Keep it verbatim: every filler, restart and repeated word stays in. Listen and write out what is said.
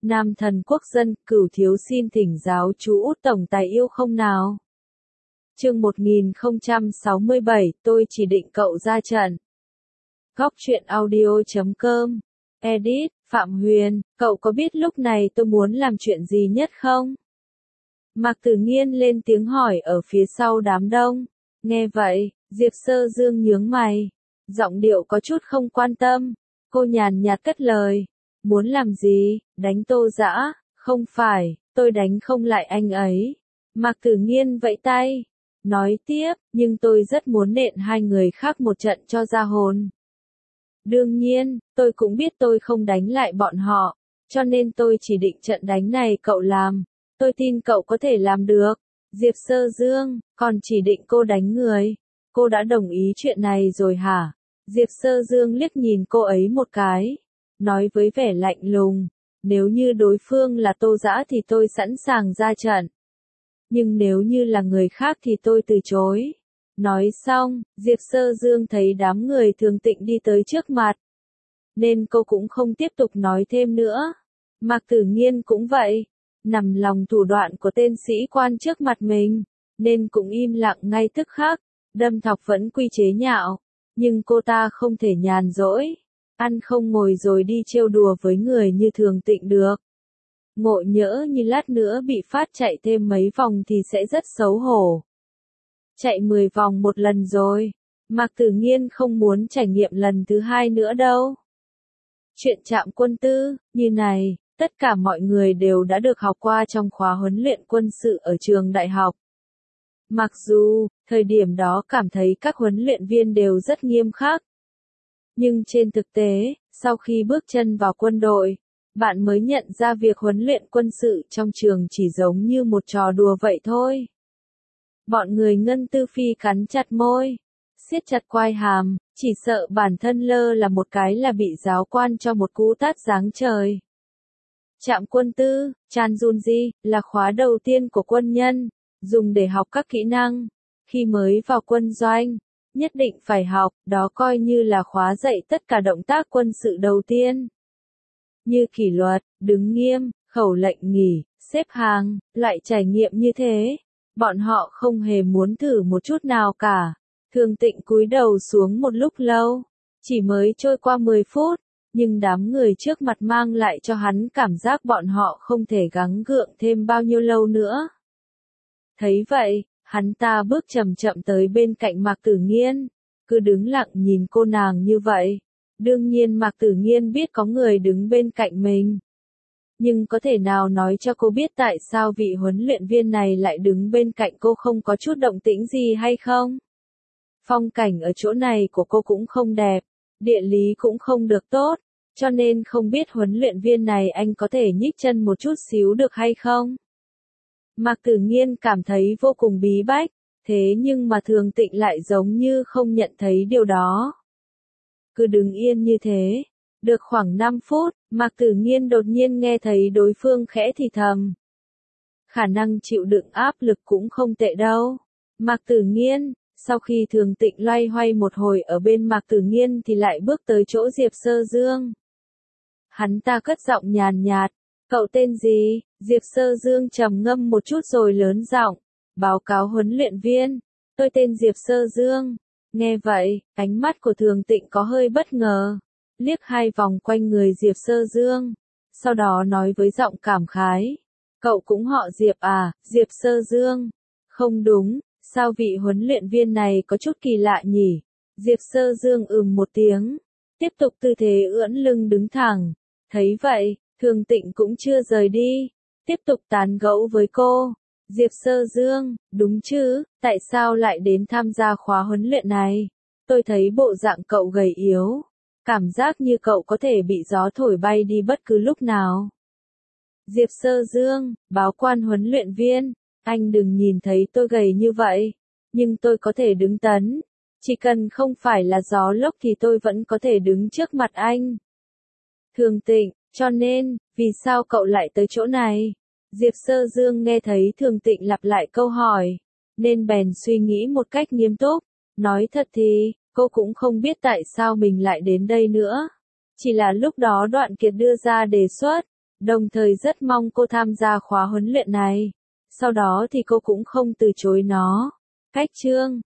Nam thần quốc dân, Cửu thiếu xin thỉnh giáo chú Út tổng tài yêu không nào. Chương một nghìn không trăm sáu mươi bảy, tôi chỉ định cậu ra trận. Góc truyện audio chấm com. Edit, Phạm Huyền, cậu có biết lúc này tôi muốn làm chuyện gì nhất không? Mạc Tử Nghiên lên tiếng hỏi ở phía sau đám đông. Nghe vậy, Diệp Sơ Dương nhướng mày. Giọng điệu có chút không quan tâm. Cô nhàn nhạt cất lời. Muốn làm gì, đánh Tô Dã? Không phải, tôi đánh không lại anh ấy. Mạc Tử Nghiên vẫy tay. Nói tiếp, nhưng tôi rất muốn nện hai người khác một trận cho ra hồn. Đương nhiên, tôi cũng biết tôi không đánh lại bọn họ, cho nên tôi chỉ định trận đánh này cậu làm. Tôi tin cậu có thể làm được. Diệp Sơ Dương, còn chỉ định cô đánh người. Cô đã đồng ý chuyện này rồi hả? Diệp Sơ Dương liếc nhìn cô ấy một cái. Nói với vẻ lạnh lùng. Nếu như đối phương là Tô Dã thì tôi sẵn sàng ra trận. Nhưng nếu như là người khác thì tôi từ chối. Nói xong, Diệp Sơ Dương thấy đám người Thường Tịnh đi tới trước mặt. Nên cô cũng không tiếp tục nói thêm nữa. Mạc Tử Nghiên cũng vậy. Nằm lòng thủ đoạn của tên sĩ quan trước mặt mình. Nên cũng im lặng ngay tức khắc. Đâm Thọc vẫn quy chế nhạo. Nhưng cô ta không thể nhàn rỗi. Ăn không ngồi rồi đi trêu đùa với người như Thường Tịnh được. Ngộ nhỡ như lát nữa bị phát chạy thêm mấy vòng thì sẽ rất xấu hổ. Chạy mười vòng một lần rồi. Mạc Tử Nghiên không muốn trải nghiệm lần thứ hai nữa đâu. Chuyện Trạm Quân Tư, như này, tất cả mọi người đều đã được học qua trong khóa huấn luyện quân sự ở trường đại học. Mặc dù, thời điểm đó cảm thấy các huấn luyện viên đều rất nghiêm khắc. Nhưng trên thực tế, sau khi bước chân vào quân đội, bạn mới nhận ra việc huấn luyện quân sự trong trường chỉ giống như một trò đùa vậy thôi. Bọn người Ngân Tư Phi cắn chặt môi, siết chặt quai hàm, chỉ sợ bản thân lơ là một cái là bị giáo quan cho một cú tát giáng trời. Trạm Quân Tư, Chanjunji, là khóa đầu tiên của quân nhân, dùng để học các kỹ năng. Khi mới vào quân doanh, nhất định phải học, đó coi như là khóa dạy tất cả động tác quân sự đầu tiên. Như kỷ luật, đứng nghiêm, khẩu lệnh nghỉ, xếp hàng, loại trải nghiệm như thế. Bọn họ không hề muốn thử một chút nào cả. Thường Tịnh cúi đầu xuống một lúc lâu. Chỉ mới trôi qua mười phút, nhưng đám người trước mặt mang lại cho hắn cảm giác bọn họ không thể gắng gượng thêm bao nhiêu lâu nữa. Thấy vậy, hắn ta bước chậm chậm tới bên cạnh Mạc Tử Nghiên, cứ đứng lặng nhìn cô nàng như vậy. Đương nhiên Mạc Tử Nghiên biết có người đứng bên cạnh mình. Nhưng có thể nào nói cho cô biết tại sao vị huấn luyện viên này lại đứng bên cạnh cô không có chút động tĩnh gì hay không? Phong cảnh ở chỗ này của cô cũng không đẹp, địa lý cũng không được tốt, cho nên không biết huấn luyện viên này anh có thể nhích chân một chút xíu được hay không? Mạc Tử Nghiên cảm thấy vô cùng bí bách, thế nhưng mà Thường Tịnh lại giống như không nhận thấy điều đó. Cứ đứng yên như thế. Được khoảng năm phút, Mạc Tử Nghiên đột nhiên nghe thấy đối phương khẽ thì thầm. Khả năng chịu đựng áp lực cũng không tệ đâu. Mạc Tử Nghiên, sau khi Thường Tịnh loay hoay một hồi ở bên Mạc Tử Nghiên thì lại bước tới chỗ Diệp Sơ Dương. Hắn ta cất giọng nhàn nhạt, cậu tên gì? Diệp Sơ Dương trầm ngâm một chút rồi lớn giọng, báo cáo huấn luyện viên, tôi tên Diệp Sơ Dương. Nghe vậy, ánh mắt của Thường Tịnh có hơi bất ngờ. Liếc hai vòng quanh người Diệp Sơ Dương, sau đó nói với giọng cảm khái. Cậu cũng họ Diệp à, Diệp Sơ Dương. Không đúng, sao vị huấn luyện viên này có chút kỳ lạ nhỉ? Diệp Sơ Dương ừm một tiếng, tiếp tục tư thế ưỡn lưng đứng thẳng. Thấy vậy, Thường Tịnh cũng chưa rời đi, tiếp tục tán gẫu với cô. Diệp Sơ Dương, đúng chứ, tại sao lại đến tham gia khóa huấn luyện này? Tôi thấy bộ dạng cậu gầy yếu. Cảm giác như cậu có thể bị gió thổi bay đi bất cứ lúc nào. Diệp Sơ Dương, báo quan huấn luyện viên, anh đừng nhìn thấy tôi gầy như vậy, nhưng tôi có thể đứng tấn. Chỉ cần không phải là gió lốc thì tôi vẫn có thể đứng trước mặt anh. Thường Tịnh, cho nên, vì sao cậu lại tới chỗ này? Diệp Sơ Dương nghe thấy Thường Tịnh lặp lại câu hỏi, nên bèn suy nghĩ một cách nghiêm túc. Nói thật thì, cô cũng không biết tại sao mình lại đến đây nữa. Chỉ là lúc đó Đoạn Kiệt đưa ra đề xuất, Đồng thời rất mong cô tham gia khóa huấn luyện này. Sau đó thì cô cũng không từ chối nó. Cách chương